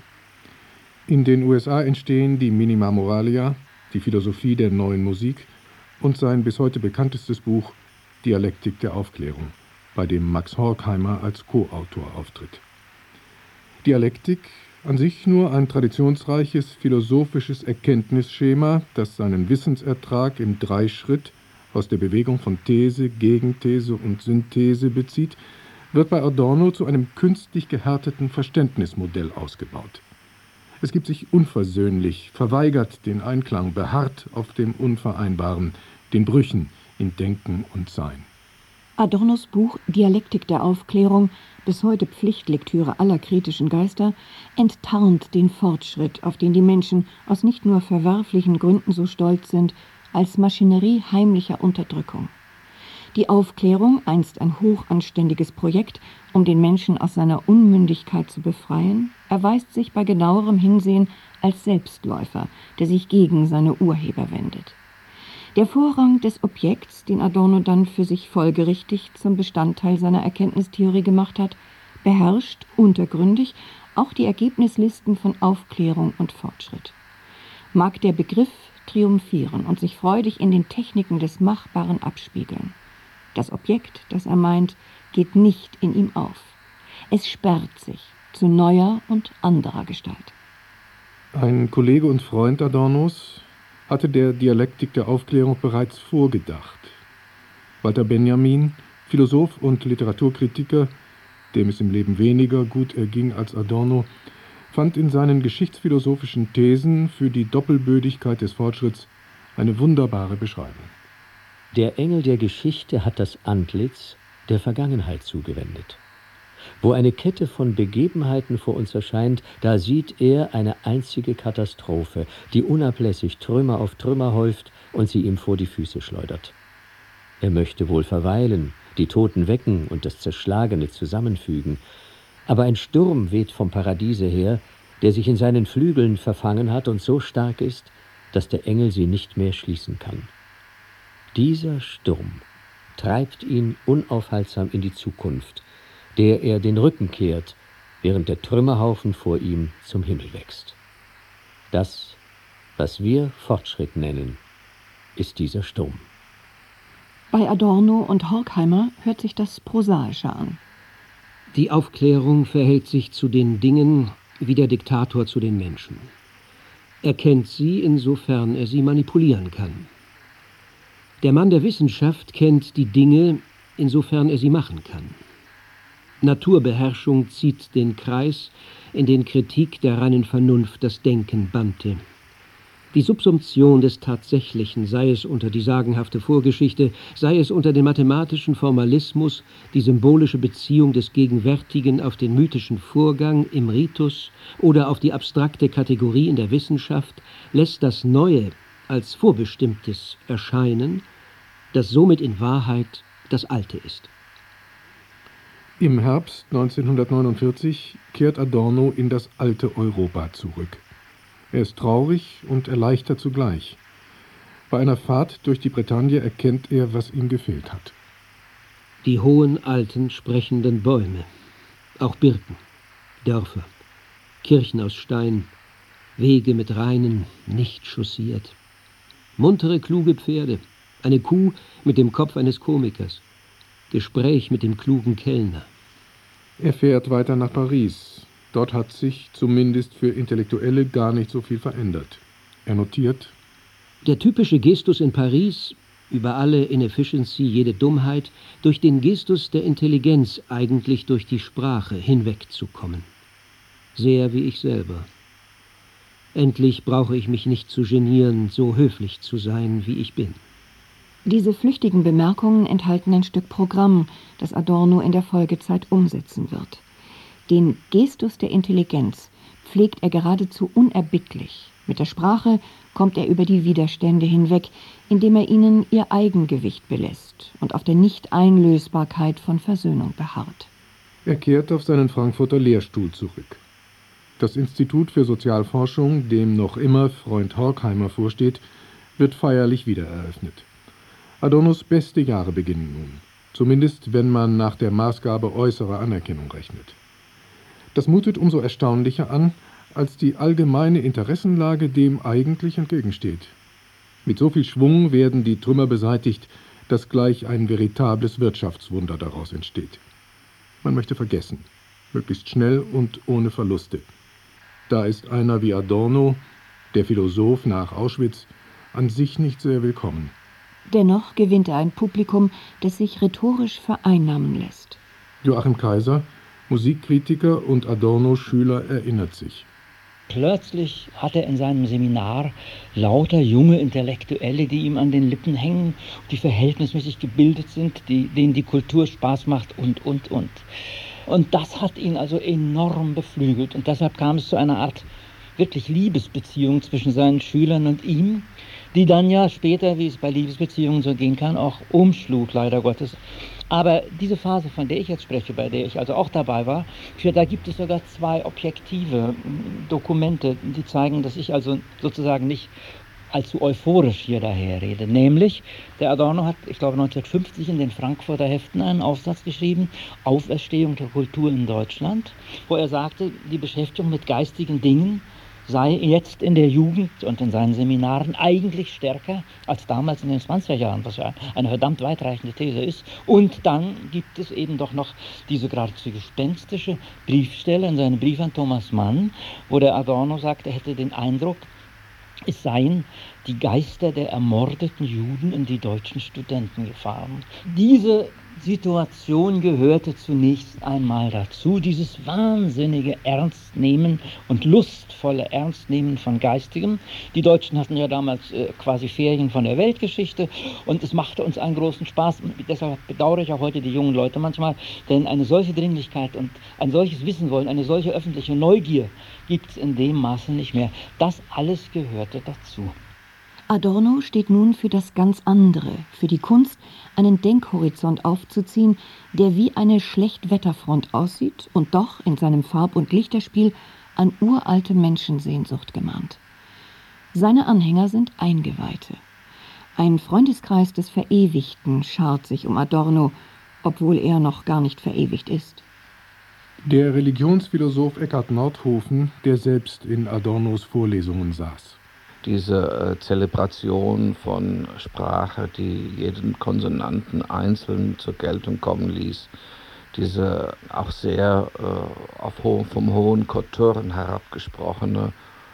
In den USA entstehen die Minima Moralia, die Philosophie der neuen Musik und sein bis heute bekanntestes Buch Dialektik der Aufklärung, bei dem Max Horkheimer als Co-Autor auftritt. Dialektik, an sich nur ein traditionsreiches philosophisches Erkenntnisschema, das seinen Wissensertrag im Dreischritt aus der Bewegung von These, Gegenthese und Synthese bezieht, wird bei Adorno zu einem künstlich gehärteten Verständnismodell ausgebaut. Es gibt sich unversöhnlich, verweigert den Einklang, beharrt auf dem Unvereinbaren, den Brüchen in Denken und Sein. Adornos Buch Dialektik der Aufklärung, bis heute Pflichtlektüre aller kritischen Geister, enttarnt den Fortschritt, auf den die Menschen aus nicht nur verwerflichen Gründen so stolz sind, als Maschinerie heimlicher Unterdrückung. Die Aufklärung, einst ein hochanständiges Projekt, um den Menschen aus seiner Unmündigkeit zu befreien, erweist sich bei genauerem Hinsehen als Selbstläufer, der sich gegen seine Urheber wendet. Der Vorrang des Objekts, den Adorno dann für sich folgerichtig zum Bestandteil seiner Erkenntnistheorie gemacht hat, beherrscht untergründig auch die Ergebnislisten von Aufklärung und Fortschritt. Mag der Begriff triumphieren und sich freudig in den Techniken des Machbaren abspiegeln. Das Objekt, das er meint, geht nicht in ihm auf. Es sperrt sich zu neuer und anderer Gestalt. Ein Kollege und Freund Adornos hatte der Dialektik der Aufklärung bereits vorgedacht. Walter Benjamin, Philosoph und Literaturkritiker, dem es im Leben weniger gut erging als Adorno, fand in seinen geschichtsphilosophischen Thesen für die Doppelbödigkeit des Fortschritts eine wunderbare Beschreibung. Der Engel der Geschichte hat das Antlitz der Vergangenheit zugewendet. Wo eine Kette von Begebenheiten vor uns erscheint, da sieht er eine einzige Katastrophe, die unablässig Trümmer auf Trümmer häuft und sie ihm vor die Füße schleudert. Er möchte wohl verweilen, die Toten wecken und das Zerschlagene zusammenfügen, aber ein Sturm weht vom Paradiese her, der sich in seinen Flügeln verfangen hat und so stark ist, dass der Engel sie nicht mehr schließen kann. Dieser Sturm treibt ihn unaufhaltsam in die Zukunft, der er den Rücken kehrt, während der Trümmerhaufen vor ihm zum Himmel wächst. Das, was wir Fortschritt nennen, ist dieser Sturm. Bei Adorno und Horkheimer hört sich das prosaischer an. Die Aufklärung verhält sich zu den Dingen wie der Diktator zu den Menschen. Er kennt sie, insofern er sie manipulieren kann. Der Mann der Wissenschaft kennt die Dinge, insofern er sie machen kann. Naturbeherrschung zieht den Kreis, in den Kritik der reinen Vernunft das Denken bannte. Die Subsumption des Tatsächlichen, sei es unter die sagenhafte Vorgeschichte, sei es unter den mathematischen Formalismus, die symbolische Beziehung des Gegenwärtigen auf den mythischen Vorgang im Ritus oder auf die abstrakte Kategorie in der Wissenschaft, lässt das Neue als Vorbestimmtes erscheinen, das somit in Wahrheit das Alte ist. Im Herbst 1949 kehrt Adorno in das alte Europa zurück. Er ist traurig und erleichtert zugleich. Bei einer Fahrt durch die Bretagne erkennt er, was ihm gefehlt hat. Die hohen, alten, sprechenden Bäume, auch Birken, Dörfer, Kirchen aus Stein, Wege mit Reinen, nicht chaussiert. Muntere, kluge Pferde, eine Kuh mit dem Kopf eines Komikers, Gespräch mit dem klugen Kellner. Er fährt weiter nach Paris. Dort hat sich, zumindest für Intellektuelle, gar nicht so viel verändert. Er notiert: Der typische Gestus in Paris, über alle Inefficiency, jede Dummheit, durch den Gestus der Intelligenz, eigentlich durch die Sprache hinwegzukommen. Sehr wie ich selber. Endlich brauche ich mich nicht zu genieren, so höflich zu sein, wie ich bin. Diese flüchtigen Bemerkungen enthalten ein Stück Programm, das Adorno in der Folgezeit umsetzen wird. Den Gestus der Intelligenz pflegt er geradezu unerbittlich. Mit der Sprache kommt er über die Widerstände hinweg, indem er ihnen ihr Eigengewicht belässt und auf der Nicht-Einlösbarkeit von Versöhnung beharrt. Er kehrt auf seinen Frankfurter Lehrstuhl zurück. Das Institut für Sozialforschung, dem noch immer Freund Horkheimer vorsteht, wird feierlich wiedereröffnet. Adornos beste Jahre beginnen nun, zumindest wenn man nach der Maßgabe äußerer Anerkennung rechnet. Das mutet umso erstaunlicher an, als die allgemeine Interessenlage dem eigentlich entgegensteht. Mit so viel Schwung werden die Trümmer beseitigt, dass gleich ein veritables Wirtschaftswunder daraus entsteht. Man möchte vergessen, möglichst schnell und ohne Verluste. Da ist einer wie Adorno, der Philosoph nach Auschwitz, an sich nicht sehr willkommen. Dennoch gewinnt er ein Publikum, das sich rhetorisch vereinnahmen lässt. Joachim Kaiser, Musikkritiker und Adorno-Schüler, erinnert sich. Plötzlich hat er in seinem Seminar lauter junge Intellektuelle, die ihm an den Lippen hängen, die verhältnismäßig gebildet sind, denen die Kultur Spaß macht und. Und das hat ihn also enorm beflügelt. Und deshalb kam es zu einer Art wirklich Liebesbeziehung zwischen seinen Schülern und ihm, die dann ja später, wie es bei Liebesbeziehungen so gehen kann, auch umschlug, leider Gottes. Aber diese Phase, von der ich jetzt spreche, bei der ich also auch dabei war, da gibt es sogar 2 objektive Dokumente, die zeigen, dass ich also sozusagen nicht allzu euphorisch hier daherrede. Nämlich, der Adorno hat, ich glaube 1950 in den Frankfurter Heften einen Aufsatz geschrieben, Auferstehung der Kultur in Deutschland, wo er sagte, die Beschäftigung mit geistigen Dingen sei jetzt in der Jugend und in seinen Seminaren eigentlich stärker als damals in den 20er Jahren, was ja eine verdammt weitreichende These ist. Und dann gibt es eben doch noch diese geradezu gespenstische Briefstelle in seinem Brief an Thomas Mann, wo der Adorno sagt, er hätte den Eindruck, es seien die Geister der ermordeten Juden in die deutschen Studenten gefahren. Diese Situation gehörte zunächst einmal dazu, dieses wahnsinnige Ernstnehmen und lustvolle Ernstnehmen von Geistigem. Die Deutschen hatten ja damals quasi Ferien von der Weltgeschichte und es machte uns einen großen Spaß. Deshalb bedauere ich auch heute die jungen Leute manchmal, denn eine solche Dringlichkeit und ein solches Wissen wollen, eine solche öffentliche Neugier gibt es in dem Maße nicht mehr. Das alles gehörte dazu. Adorno steht nun für das ganz andere, für die Kunst, einen Denkhorizont aufzuziehen, der wie eine Schlechtwetterfront aussieht und doch in seinem Farb- und Lichterspiel an uralte Menschensehnsucht gemahnt. Seine Anhänger sind Eingeweihte. Ein Freundeskreis des Verewigten schart sich um Adorno, obwohl er noch gar nicht verewigt ist. Der Religionsphilosoph Eckhard Nordhofen, der selbst in Adornos Vorlesungen saß. Diese Zelebration von Sprache, die jeden Konsonanten einzeln zur Geltung kommen ließ, diese auch sehr vom hohen Kothurn herabgesprochene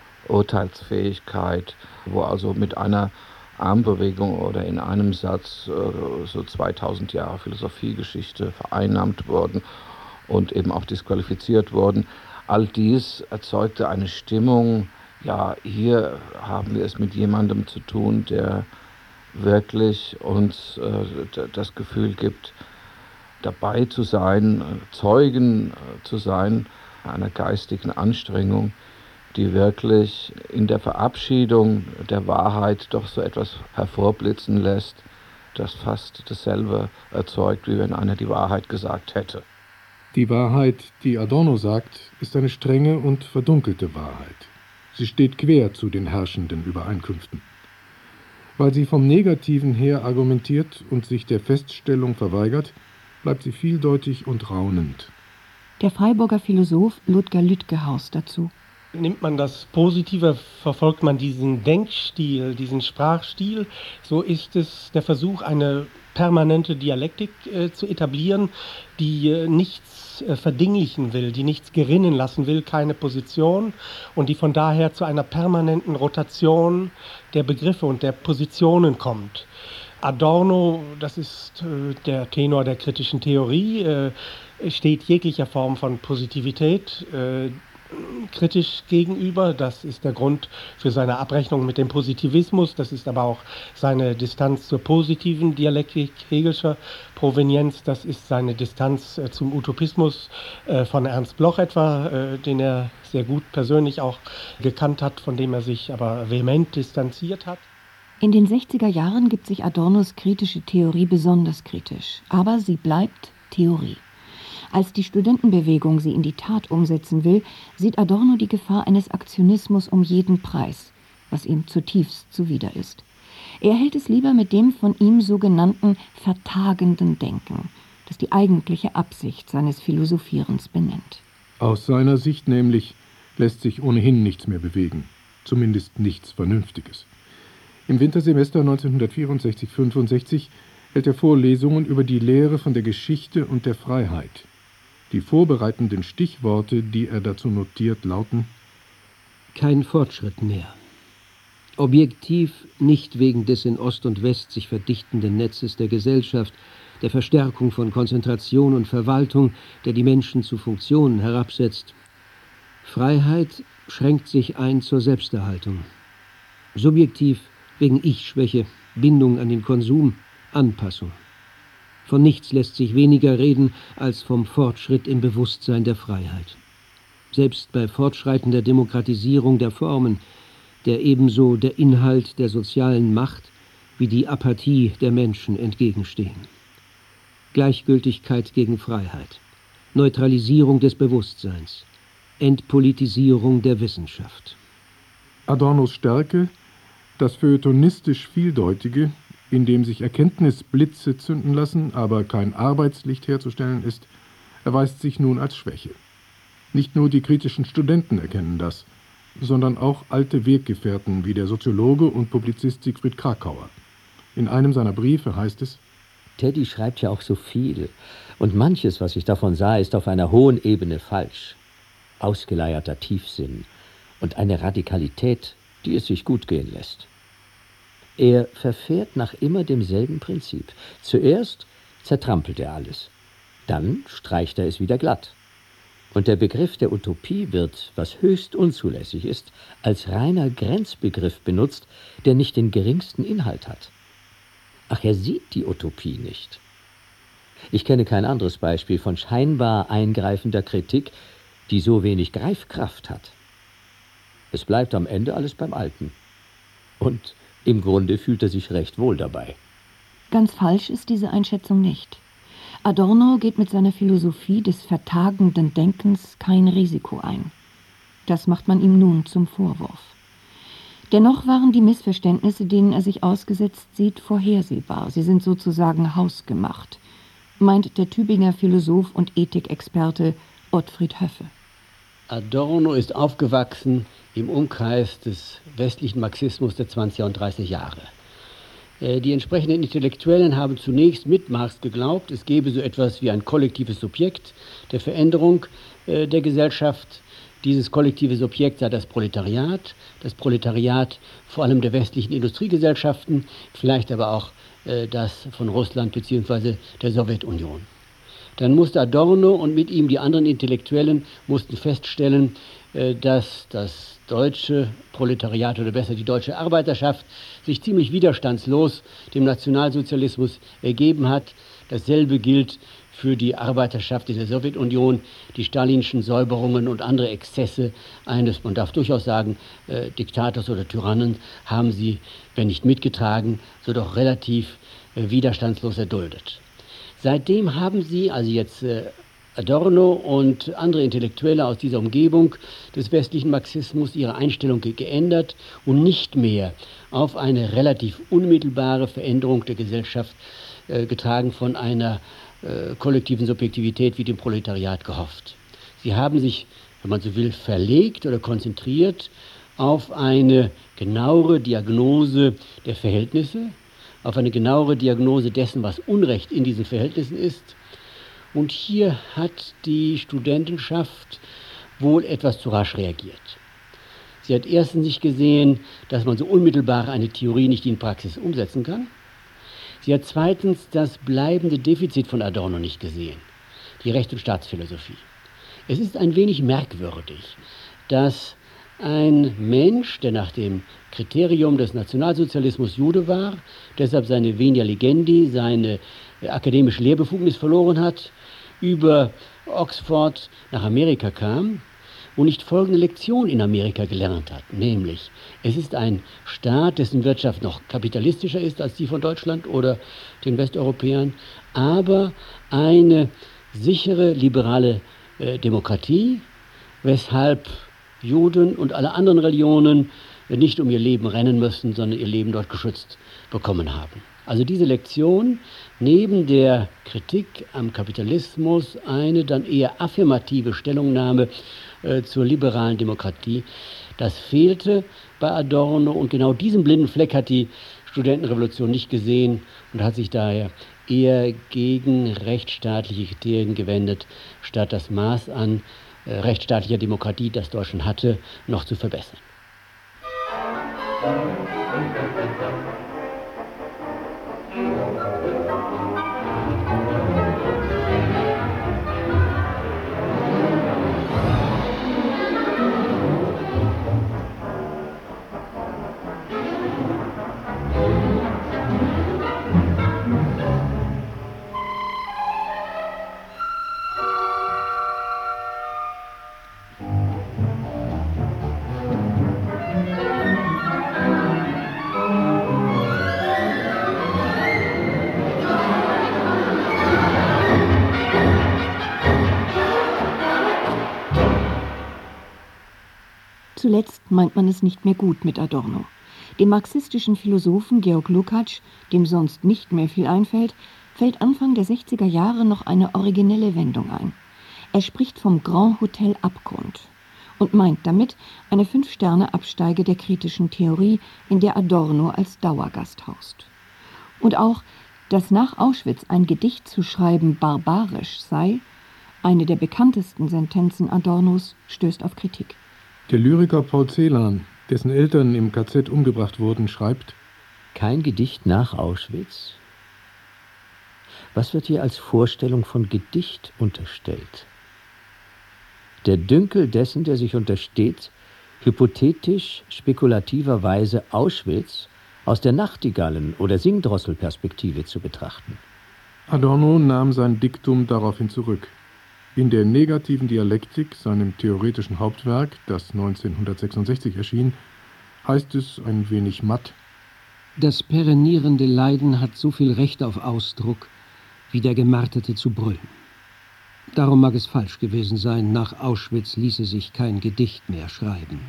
Urteilsfähigkeit, wo also mit einer Armbewegung oder in einem Satz so 2000 Jahre Philosophiegeschichte vereinnahmt wurden und eben auch disqualifiziert wurden. All dies erzeugte eine Stimmung, ja, hier haben wir es mit jemandem zu tun, der wirklich uns das Gefühl gibt, dabei zu sein, Zeugen zu sein einer geistigen Anstrengung, die wirklich in der Verabschiedung der Wahrheit doch so etwas hervorblitzen lässt, das fast dasselbe erzeugt, wie wenn einer die Wahrheit gesagt hätte. Die Wahrheit, die Adorno sagt, ist eine strenge und verdunkelte Wahrheit. Sie steht quer zu den herrschenden Übereinkünften. Weil sie vom Negativen her argumentiert und sich der Feststellung verweigert, bleibt sie vieldeutig und raunend. Der Freiburger Philosoph Ludger Lütgehaus dazu. Nimmt man das Positive, verfolgt man diesen Denkstil, diesen Sprachstil, so ist es der Versuch, eine permanente Dialektik zu etablieren, die nichts verdinglichen will, die nichts gerinnen lassen will, keine Position und die von daher zu einer permanenten Rotation der Begriffe und der Positionen kommt. Adorno, das ist der Tenor der kritischen Theorie, steht jeglicher Form von Positivität kritisch gegenüber. Das ist der Grund für seine Abrechnung mit dem Positivismus. Das ist aber auch seine Distanz zur positiven Dialektik Hegelscher Provenienz. Das ist seine Distanz zum Utopismus von Ernst Bloch etwa, den er sehr gut persönlich auch gekannt hat, von dem er sich aber vehement distanziert hat. In den 60er Jahren gibt sich Adornos kritische Theorie besonders kritisch, aber sie bleibt Theorie. Als die Studentenbewegung sie in die Tat umsetzen will, sieht Adorno die Gefahr eines Aktionismus um jeden Preis, was ihm zutiefst zuwider ist. Er hält es lieber mit dem von ihm sogenannten vertagenden Denken, das die eigentliche Absicht seines Philosophierens benennt. Aus seiner Sicht nämlich lässt sich ohnehin nichts mehr bewegen, zumindest nichts Vernünftiges. Im Wintersemester 1964/65 hält er Vorlesungen über die Lehre von der Geschichte und der Freiheit. Die vorbereitenden Stichworte, die er dazu notiert, lauten: Kein Fortschritt mehr. Objektiv nicht wegen des in Ost und West sich verdichtenden Netzes der Gesellschaft, der Verstärkung von Konzentration und Verwaltung, der die Menschen zu Funktionen herabsetzt. Freiheit schränkt sich ein zur Selbsterhaltung. Subjektiv wegen Ich-Schwäche, Bindung an den Konsum, Anpassung. Von nichts lässt sich weniger reden als vom Fortschritt im Bewusstsein der Freiheit. Selbst bei fortschreitender Demokratisierung der Formen, der ebenso der Inhalt der sozialen Macht wie die Apathie der Menschen entgegenstehen. Gleichgültigkeit gegen Freiheit, Neutralisierung des Bewusstseins, Entpolitisierung der Wissenschaft. Adornos Stärke, das feuilletonistisch Vieldeutige, in dem sich Erkenntnisblitze zünden lassen, aber kein Arbeitslicht herzustellen ist, erweist sich nun als Schwäche. Nicht nur die kritischen Studenten erkennen das, sondern auch alte Weggefährten wie der Soziologe und Publizist Siegfried Kracauer. In einem seiner Briefe heißt es: Teddy schreibt ja auch so viel, und manches, was ich davon sah, ist auf einer hohen Ebene falsch. Ausgeleierter Tiefsinn und eine Radikalität, die es sich gut gehen lässt. Er verfährt nach immer demselben Prinzip. Zuerst zertrampelt er alles, dann streicht er es wieder glatt. Und der Begriff der Utopie wird, was höchst unzulässig ist, als reiner Grenzbegriff benutzt, der nicht den geringsten Inhalt hat. Ach, er sieht die Utopie nicht. Ich kenne kein anderes Beispiel von scheinbar eingreifender Kritik, die so wenig Greifkraft hat. Es bleibt am Ende alles beim Alten. Und im Grunde fühlt er sich recht wohl dabei. Ganz falsch ist diese Einschätzung nicht. Adorno geht mit seiner Philosophie des vertagenden Denkens kein Risiko ein. Das macht man ihm nun zum Vorwurf. Dennoch waren die Missverständnisse, denen er sich ausgesetzt sieht, vorhersehbar. Sie sind sozusagen hausgemacht, meint der Tübinger Philosoph und Ethikexperte Ottfried Höffe. Adorno ist aufgewachsen im Umkreis des westlichen Marxismus der 20er und 30er Jahre. Die entsprechenden Intellektuellen haben zunächst mit Marx geglaubt, es gebe so etwas wie ein kollektives Subjekt der Veränderung der Gesellschaft. Dieses kollektive Subjekt sei das Proletariat vor allem der westlichen Industriegesellschaften, vielleicht aber auch das von Russland bzw. der Sowjetunion. Dann musste Adorno und mit ihm die anderen Intellektuellen mussten feststellen, dass das deutsche Proletariat oder besser die deutsche Arbeiterschaft sich ziemlich widerstandslos dem Nationalsozialismus ergeben hat. Dasselbe gilt für die Arbeiterschaft in der Sowjetunion. Die stalinschen Säuberungen und andere Exzesse eines, man darf durchaus sagen, Diktators oder Tyrannen haben sie, wenn nicht mitgetragen, so doch relativ widerstandslos erduldet. Seitdem haben sie, also jetzt Adorno und andere Intellektuelle aus dieser Umgebung des westlichen Marxismus, ihre Einstellung geändert und nicht mehr auf eine relativ unmittelbare Veränderung der Gesellschaft getragen von einer kollektiven Subjektivität wie dem Proletariat gehofft. Sie haben sich, wenn man so will, verlegt oder konzentriert auf eine genauere Diagnose der Verhältnisse, auf eine genauere Diagnose dessen, was Unrecht in diesen Verhältnissen ist. Und hier hat die Studentenschaft wohl etwas zu rasch reagiert. Sie hat erstens nicht gesehen, dass man so unmittelbar eine Theorie nicht in Praxis umsetzen kann. Sie hat zweitens das bleibende Defizit von Adorno nicht gesehen, die Recht- und Staatsphilosophie. Es ist ein wenig merkwürdig, dass ein Mensch, der nach dem Kriterium des Nationalsozialismus Jude war, deshalb seine Venia Legendi, seine akademische Lehrbefugnis verloren hat, über Oxford nach Amerika kam und nicht folgende Lektion in Amerika gelernt hat, nämlich es ist ein Staat, dessen Wirtschaft noch kapitalistischer ist als die von Deutschland oder den Westeuropäern, aber eine sichere liberale Demokratie, weshalb Juden und alle anderen Religionen nicht um ihr Leben rennen müssen, sondern ihr Leben dort geschützt bekommen haben. Also diese Lektion, neben der Kritik am Kapitalismus, eine dann eher affirmative Stellungnahme zur liberalen Demokratie, das fehlte bei Adorno und genau diesen blinden Fleck hat die Studentenrevolution nicht gesehen und hat sich daher eher gegen rechtsstaatliche Kriterien gewendet, statt das Maß an rechtsstaatlicher Demokratie, das Deutschland hatte, noch zu verbessern. Zuletzt meint man es nicht mehr gut mit Adorno. Dem marxistischen Philosophen Georg Lukács, dem sonst nicht mehr viel einfällt, fällt Anfang der 60er Jahre noch eine originelle Wendung ein. Er spricht vom Grand Hotel Abgrund und meint damit eine 5-Sterne-Absteige der kritischen Theorie, in der Adorno als Dauergast haust. Und auch, dass nach Auschwitz ein Gedicht zu schreiben barbarisch sei, eine der bekanntesten Sentenzen Adornos, stößt auf Kritik. Der Lyriker Paul Celan, dessen Eltern im KZ umgebracht wurden, schreibt: Kein Gedicht nach Auschwitz? Was wird hier als Vorstellung von Gedicht unterstellt? Der Dünkel dessen, der sich untersteht, hypothetisch, spekulativerweise Auschwitz aus der Nachtigallen- oder Singdrosselperspektive zu betrachten. Adorno nahm sein Diktum daraufhin zurück. In der negativen Dialektik, seinem theoretischen Hauptwerk, das 1966 erschien, heißt es ein wenig matt: Das perennierende Leiden hat so viel Recht auf Ausdruck, wie der Gemarterte zu brüllen. Darum mag es falsch gewesen sein, nach Auschwitz ließe sich kein Gedicht mehr schreiben.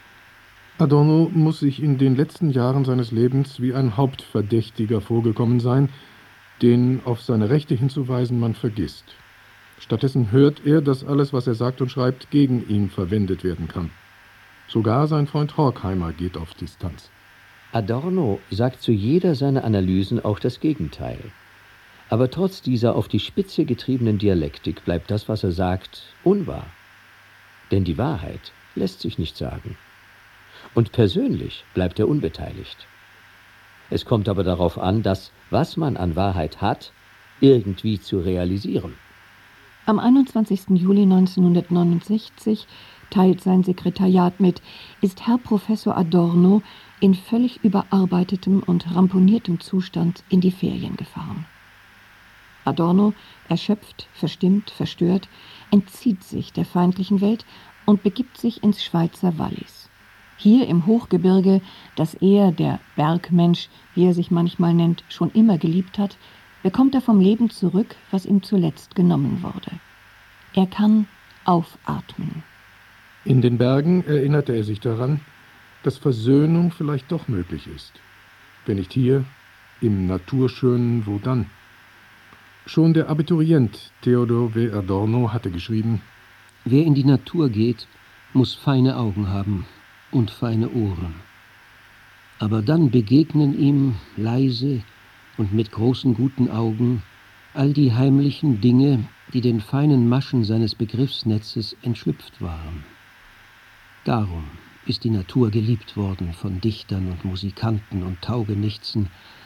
Adorno muss sich in den letzten Jahren seines Lebens wie ein Hauptverdächtiger vorgekommen sein, den auf seine Rechte hinzuweisen man vergisst. Stattdessen hört er, dass alles, was er sagt und schreibt, gegen ihn verwendet werden kann. Sogar sein Freund Horkheimer geht auf Distanz. Adorno sagt zu jeder seiner Analysen auch das Gegenteil. Aber trotz dieser auf die Spitze getriebenen Dialektik bleibt das, was er sagt, unwahr. Denn die Wahrheit lässt sich nicht sagen. Und persönlich bleibt er unbeteiligt. Es kommt aber darauf an, das, was man an Wahrheit hat, irgendwie zu realisieren. Am 21. Juli 1969 teilt sein Sekretariat mit, ist Herr Professor Adorno in völlig überarbeitetem und ramponiertem Zustand in die Ferien gefahren. Adorno, erschöpft, verstimmt, verstört, entzieht sich der feindlichen Welt und begibt sich ins Schweizer Wallis. Hier im Hochgebirge, das er, der Bergmensch, wie er sich manchmal nennt, schon immer geliebt hat, bekommt er vom Leben zurück, was ihm zuletzt genommen wurde. Er kann aufatmen. In den Bergen erinnerte er sich daran, dass Versöhnung vielleicht doch möglich ist. Wenn nicht hier, im Naturschönen, wo dann? Schon der Abiturient Theodor W. Adorno hatte geschrieben: Wer in die Natur geht, muss feine Augen haben und feine Ohren. Aber dann begegnen ihm leise und mit großen guten Augen all die heimlichen Dinge, die den feinen Maschen seines Begriffsnetzes entschlüpft waren. Darum ist die Natur geliebt worden von Dichtern und Musikanten und Taugenichtsen,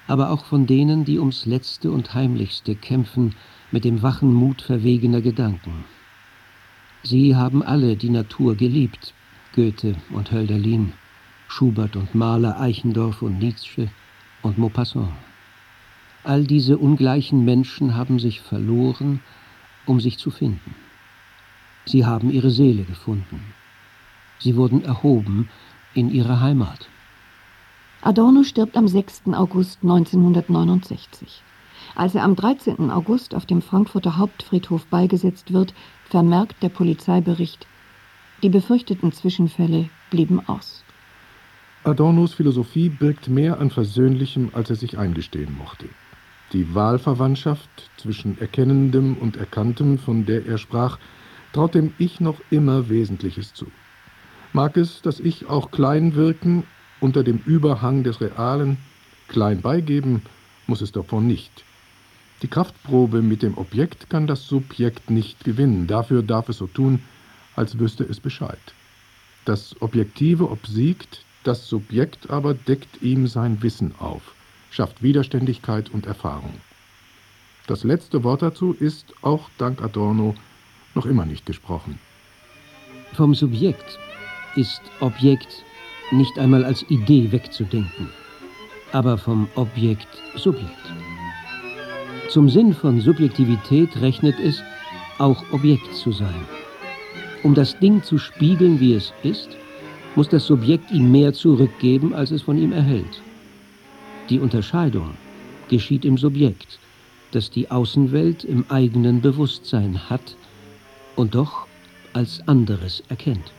aber auch von denen, die ums Letzte und Heimlichste kämpfen, mit dem wachen Mut verwegener Gedanken. Sie haben alle die Natur geliebt, Goethe und Hölderlin, Schubert und Mahler, Eichendorff und Nietzsche und Maupassant. All diese ungleichen Menschen haben sich verloren, um sich zu finden. Sie haben ihre Seele gefunden. Sie wurden erhoben in ihre Heimat. Adorno stirbt am 6. August 1969. Als er am 13. August auf dem Frankfurter Hauptfriedhof beigesetzt wird, vermerkt der Polizeibericht: Die befürchteten Zwischenfälle blieben aus. Adornos Philosophie birgt mehr an Versöhnlichem, als er sich eingestehen mochte. Die Wahlverwandtschaft zwischen Erkennendem und Erkanntem, von der er sprach, traut dem Ich noch immer Wesentliches zu. Mag es das Ich auch klein wirken, unter dem Überhang des Realen, klein beigeben, muss es davon nicht. Die Kraftprobe mit dem Objekt kann das Subjekt nicht gewinnen, dafür darf es so tun, als wüsste es Bescheid. Das Objektive obsiegt, das Subjekt aber deckt ihm sein Wissen auf, schafft Widerständigkeit und Erfahrung. Das letzte Wort dazu ist, auch dank Adorno, noch immer nicht gesprochen. Vom Subjekt ist Objekt nicht einmal als Idee wegzudenken, aber vom Objekt Subjekt. Zum Sinn von Subjektivität rechnet es, auch Objekt zu sein. Um das Ding zu spiegeln, wie es ist, muss das Subjekt ihm mehr zurückgeben, als es von ihm erhält. Die Unterscheidung geschieht im Subjekt, das die Außenwelt im eigenen Bewusstsein hat und doch als anderes erkennt.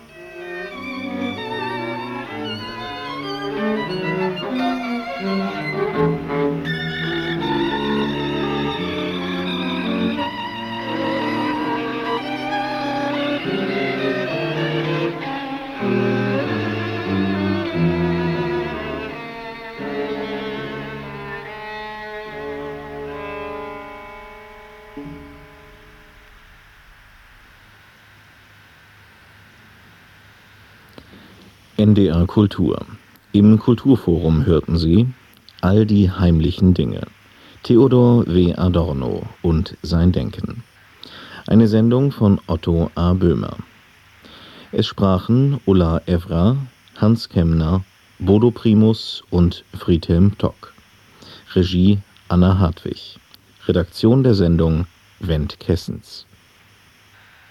NDR Kultur. Im Kulturforum hörten Sie All die heimlichen Dinge. Theodor W. Adorno und sein Denken. Eine Sendung von Otto A. Böhmer. Es sprachen Ulla Evra, Hans Kemner, Bodo Primus und Friedhelm Tock. Regie Anna Hartwig. Redaktion der Sendung Wendt Kessens.